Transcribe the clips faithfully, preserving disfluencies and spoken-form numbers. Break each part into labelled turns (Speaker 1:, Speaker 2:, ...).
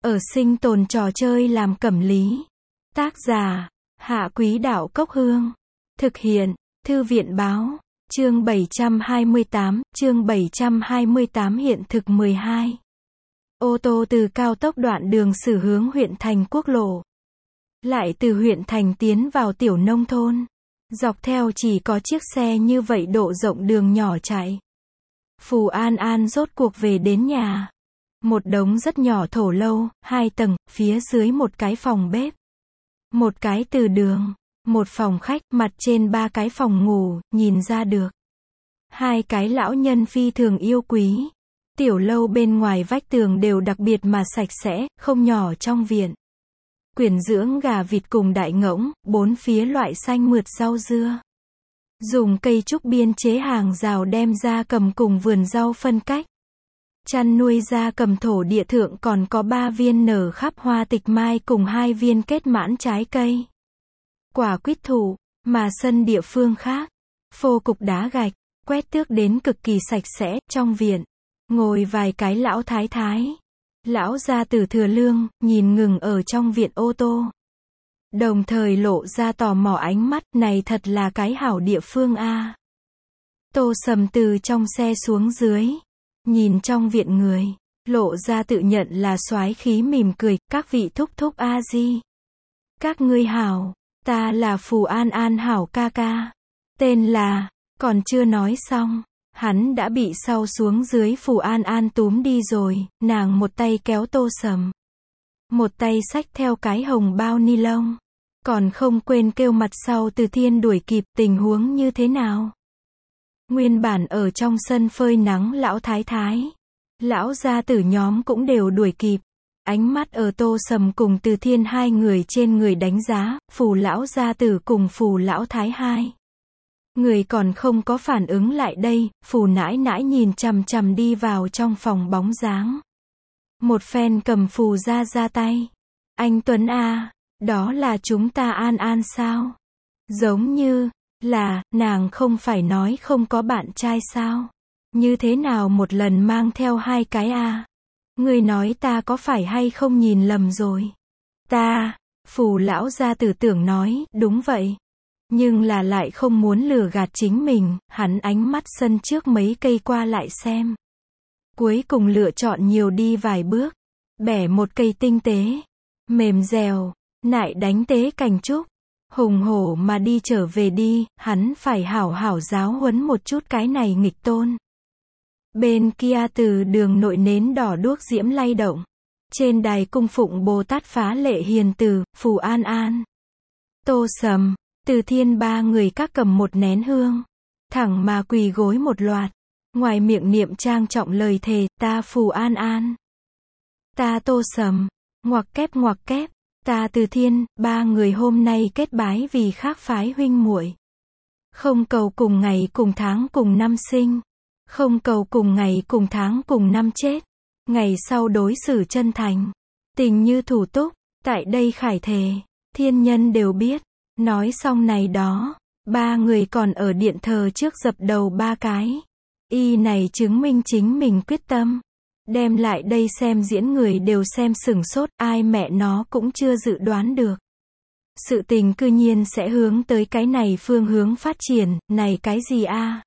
Speaker 1: Ở sinh tồn trò chơi làm cẩm lý. Tác giả, Hạ Quý Đạo Cốc Hương. Thực hiện, Thư viện Báo. Chương bảy trăm hai mươi tám, chương bảy trăm hai mươi tám hiện thực mười hai. Ô tô từ cao tốc đoạn đường xử hướng huyện thành quốc lộ. Lại từ huyện thành tiến vào tiểu nông thôn. Dọc theo chỉ có chiếc xe như vậy độ rộng đường nhỏ chạy. Phù An An rốt cuộc về đến nhà. Một đống rất nhỏ thổ lâu, hai tầng, phía dưới một cái phòng bếp. Một cái từ đường, một phòng khách, mặt trên ba cái phòng ngủ, nhìn ra được. Hai cái lão nhân phi thường yêu quý. Tiểu lâu bên ngoài vách tường đều đặc biệt mà sạch sẽ, không nhỏ trong viện. Quyển dưỡng gà vịt cùng đại ngỗng, bốn phía loại xanh mượt rau dưa. Dùng cây trúc biên chế hàng rào đem ra cầm cùng vườn rau phân cách. Chăn nuôi gia cầm thổ địa thượng còn có ba viên nở khắp hoa tịch mai cùng hai viên kết mãn trái cây. Quả quýt thụ, mà sân địa phương khác. Phô cục đá gạch, quét tước đến cực kỳ sạch sẽ, trong viện. Ngồi vài cái lão thái thái. Lão gia tử thừa lương, nhìn ngừng ở trong viện ô tô. Đồng thời lộ ra tò mò ánh mắt, này thật là cái hảo địa phương a. Tô Sầm từ trong xe xuống dưới. Nhìn trong viện người, lộ ra tự nhận là soái khí mỉm cười, các vị thúc thúc a di. Các ngươi hảo, ta là Phù An An hảo ca ca. Tên là, còn chưa nói xong, hắn đã bị sau xuống dưới Phù An An túm đi rồi, nàng một tay kéo Tô Sầm. Một tay xách theo cái hồng bao ni lông. Còn không quên kêu mặt sau Từ Thiên đuổi kịp, tình huống như thế nào? Nguyên bản ở trong sân phơi nắng lão thái thái. Lão gia tử nhóm cũng đều đuổi kịp. Ánh mắt ở Tô Sầm cùng Từ Thiên hai người trên người đánh giá, Phù lão gia tử cùng Phù lão thái hai. Người còn không có phản ứng lại đây, Phù nãi nãi nhìn chằm chằm đi vào trong phòng bóng dáng. Một phen cầm Phù ra ra tay. Anh Tuấn a, đó là chúng ta An An sao? Giống như là, nàng không phải nói không có bạn trai sao? Như thế nào một lần mang theo hai cái a? À? Ngươi nói ta có phải hay không nhìn lầm rồi? Ta, Phù lão gia tử tưởng nói, đúng vậy. Nhưng là lại không muốn lừa gạt chính mình, hắn ánh mắt sân trước mấy cây qua lại xem. Cuối cùng lựa chọn nhiều đi vài bước. Bẻ một cây tinh tế, mềm dẻo, nại đánh tế cành trúc. Hùng hổ mà đi trở về đi, hắn phải hảo hảo giáo huấn một chút cái này nghịch tôn. Bên kia từ đường nội nến đỏ đuốc diễm lay động. Trên đài cung phụng Bồ Tát phá lệ hiền từ, Phù An An. Tô Sầm, Từ Thiên ba người các cầm một nén hương. Thẳng mà quỳ gối một loạt. Ngoài miệng niệm trang trọng lời thề, ta Phù An An. Ta Tô Sầm, ngoặc kép ngoặc kép. Ta Từ Thiên, ba người hôm nay kết bái vì khác phái huynh muội. Không cầu cùng ngày cùng tháng cùng năm sinh. Không cầu cùng ngày cùng tháng cùng năm chết. Ngày sau đối xử chân thành. Tình như thủ túc, tại đây khải thề. Thiên nhân đều biết. Nói xong này đó, ba người còn ở điện thờ trước dập đầu ba cái. Y này chứng minh chính mình quyết tâm. Đem lại đây xem diễn người đều xem sửng sốt, ai mẹ nó cũng chưa dự đoán được. Sự tình cư nhiên sẽ hướng tới cái này phương hướng phát triển, này cái gì a? À?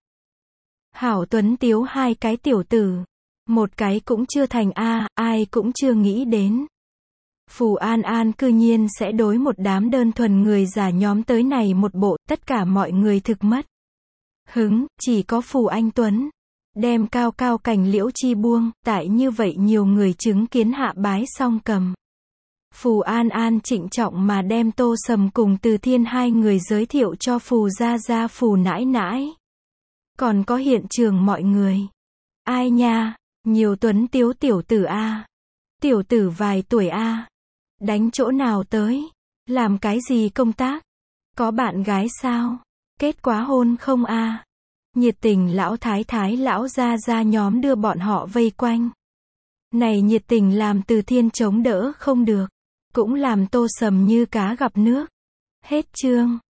Speaker 1: Hảo Tuấn Tiếu hai cái tiểu tử. Một cái cũng chưa thành a, à, ai cũng chưa nghĩ đến. Phù An An cư nhiên sẽ đối một đám đơn thuần người già nhóm tới này một bộ, tất cả mọi người thực mất hứng, chỉ có Phù Anh Tuấn. Đem cao cao cành liễu chi buông, tại như vậy nhiều người chứng kiến hạ bái xong cầm. Phù An An trịnh trọng mà đem Tô Sầm cùng Từ Thiên hai người giới thiệu cho Phù gia gia Phù nãi nãi. Còn có hiện trường mọi người. Ai nha, nhiều Tuấn Tiếu tiểu tử a. Tiểu tử vài tuổi a. Đánh chỗ nào tới? Làm cái gì công tác? Có bạn gái sao? Kết quá hôn không a? Nhiệt tình lão thái thái lão gia gia nhóm đưa bọn họ vây quanh. Này nhiệt tình làm Từ Thiên chống đỡ không được. Cũng làm Tô Sầm như cá gặp nước. Hết chương.